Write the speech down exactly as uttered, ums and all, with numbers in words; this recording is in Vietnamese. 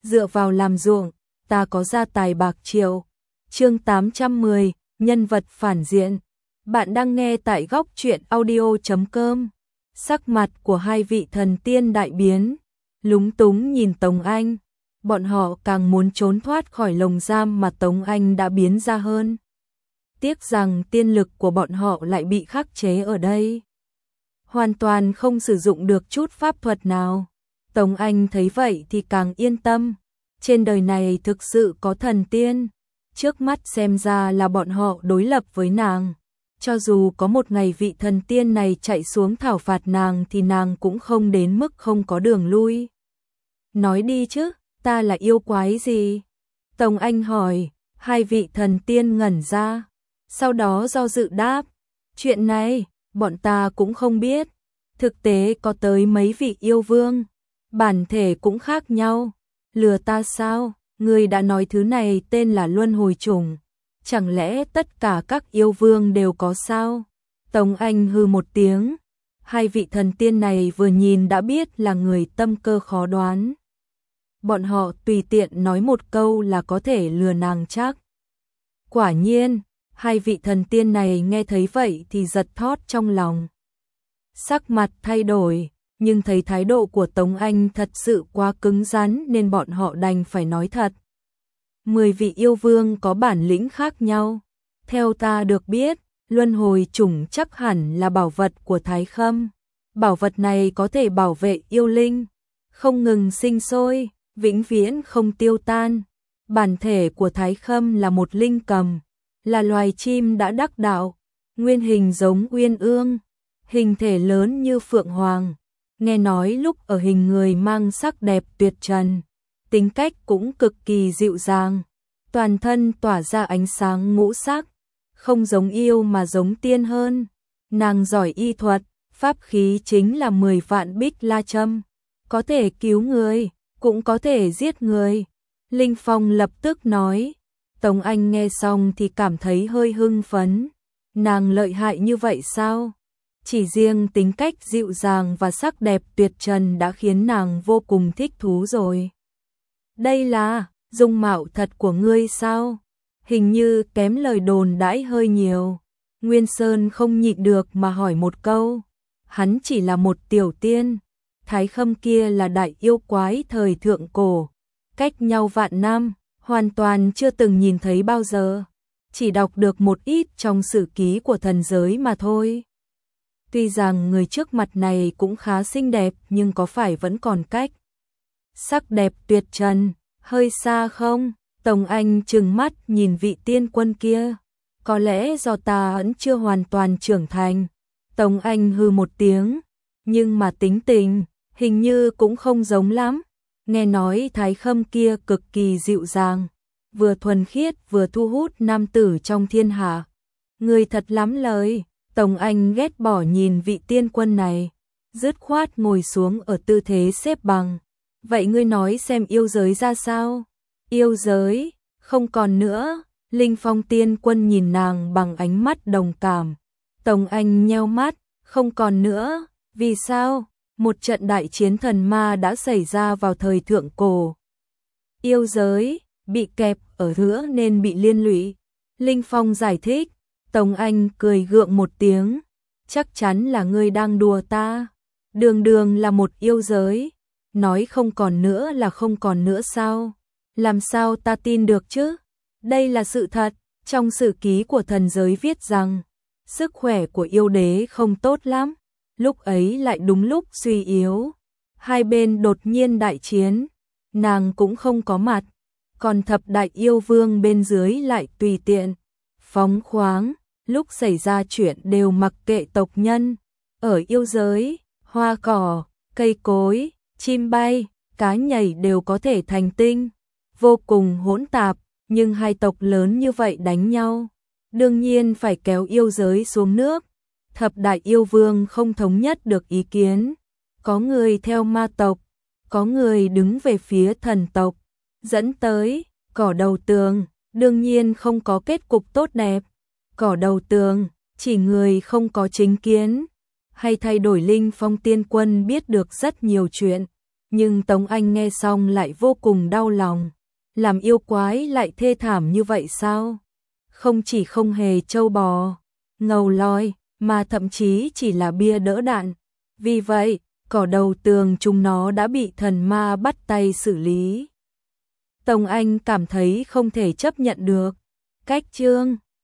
dựa vào làm ruộng, ta có gia tài bạc triệu. Chương tám trăm mười, nhân vật phản diện. Bạn đang nghe tại góc truyện audio chấm com. Sắc mặt của hai vị thần tiên đại biến, lúng túng nhìn Tống Anh. Bọn họ càng muốn trốn thoát khỏi lồng giam mà Tống Anh đã biến ra hơn. Tiếc rằng tiên lực của bọn họ lại bị khắc chế ở đây, hoàn toàn không sử dụng được chút pháp thuật nào. Tống Anh thấy vậy thì càng yên tâm. Trên đời này thực sự có thần tiên, trước mắt xem ra là bọn họ đối lập với nàng. Cho dù có một ngày vị thần tiên này chạy xuống thảo phạt nàng thì nàng cũng không đến mức không có đường lui. Nói đi chứ, ta là yêu quái gì? Tống Anh hỏi. Hai vị thần tiên ngẩn ra, sau đó do dự đáp, chuyện này, bọn ta cũng không biết. Thực tế có tới mấy vị yêu vương, bản thể cũng khác nhau. Lừa ta sao? Người đã nói thứ này tên là luân hồi trùng. Chẳng lẽ tất cả các yêu vương đều có sao? Tống Anh hư một tiếng. Hai vị thần tiên này vừa nhìn đã biết là người tâm cơ khó đoán. Bọn họ tùy tiện nói một câu là có thể lừa nàng chắc. Quả nhiên, hai vị thần tiên này nghe thấy vậy thì giật thót trong lòng. Sắc mặt thay đổi, nhưng thấy thái độ của Tống Anh thật sự quá cứng rắn nên bọn họ đành phải nói thật. Mười vị yêu vương có bản lĩnh khác nhau. Theo ta được biết, luân hồi chủng chắc hẳn là bảo vật của Thái Khâm. Bảo vật này có thể bảo vệ yêu linh, không ngừng sinh sôi, vĩnh viễn không tiêu tan. Bản thể của Thái Khâm là một linh cầm, là loài chim đã đắc đạo, nguyên hình giống uyên ương, hình thể lớn như phượng hoàng. Nghe nói lúc ở hình người mang sắc đẹp tuyệt trần, tính cách cũng cực kỳ dịu dàng, toàn thân tỏa ra ánh sáng ngũ sắc, không giống yêu mà giống tiên hơn. Nàng giỏi y thuật, pháp khí chính là mười vạn bích la châm, có thể cứu người, cũng có thể giết người. Linh Phong lập tức nói. Tống Anh nghe xong thì cảm thấy hơi hưng phấn. Nàng lợi hại như vậy sao? Chỉ riêng tính cách dịu dàng và sắc đẹp tuyệt trần đã khiến nàng vô cùng thích thú rồi. Đây là dung mạo thật của ngươi sao? Hình như kém lời đồn đãi hơi nhiều. Nguyên Sơn không nhịn được mà hỏi một câu. Hắn chỉ là một tiểu tiên. Thái Khâm kia là đại yêu quái thời thượng cổ, cách nhau vạn năm, hoàn toàn chưa từng nhìn thấy bao giờ. Chỉ đọc được một ít trong sử ký của thần giới mà thôi. Tuy rằng người trước mặt này cũng khá xinh đẹp nhưng có phải vẫn còn cách sắc đẹp tuyệt trần hơi xa không? Tống Anh trừng mắt nhìn vị tiên quân kia. Có lẽ do ta vẫn chưa hoàn toàn trưởng thành. Tống Anh hư một tiếng. Nhưng mà tính tình hình như cũng không giống lắm. Nghe nói Thái Khâm kia cực kỳ dịu dàng, vừa thuần khiết vừa thu hút nam tử trong thiên hạ. Người thật lắm lời. Tống Anh ghét bỏ nhìn vị tiên quân này, dứt khoát ngồi xuống ở tư thế xếp bằng. Vậy ngươi nói xem yêu giới ra sao? Yêu giới, không còn nữa. Linh Phong tiên quân nhìn nàng bằng ánh mắt đồng cảm. Tống Anh nheo mắt, không còn nữa. Vì sao? Một trận đại chiến thần ma đã xảy ra vào thời thượng cổ. Yêu giới bị kẹp ở giữa nên bị liên lụy. Linh Phong giải thích. Tống Anh cười gượng một tiếng. Chắc chắn là ngươi đang đùa ta. Đường đường là một yêu giới. Nói không còn nữa là không còn nữa sao? Làm sao ta tin được chứ? Đây là sự thật. Trong sử ký của thần giới viết rằng sức khỏe của yêu đế không tốt lắm. Lúc ấy lại đúng lúc suy yếu. Hai bên đột nhiên đại chiến. Nàng cũng không có mặt. Còn thập đại yêu vương bên dưới lại tùy tiện, phóng khoáng. Lúc xảy ra chuyện đều mặc kệ tộc nhân. Ở yêu giới, hoa cỏ, cây cối, chim bay, cá nhảy đều có thể thành tinh. Vô cùng hỗn tạp, nhưng hai tộc lớn như vậy đánh nhau. Đương nhiên phải kéo yêu giới xuống nước. Thập đại yêu vương không thống nhất được ý kiến. Có người theo ma tộc, có người đứng về phía thần tộc. Dẫn tới, cỏ đầu tường, đương nhiên không có kết cục tốt đẹp. Cỏ đầu tường, chỉ người không có chính kiến. Hay thay đổi Linh Phong tiên quân biết được rất nhiều chuyện. nhưng Tống Anh nghe xong lại vô cùng đau lòng. Làm yêu quái lại thê thảm như vậy sao? Không chỉ không hề trâu bò, ngầu lòi, mà thậm chí chỉ là bia đỡ đạn. Vì vậy, cỏ đầu tường chúng nó đã bị thần ma bắt tay xử lý. Tống Anh cảm thấy không thể chấp nhận được. Cách chương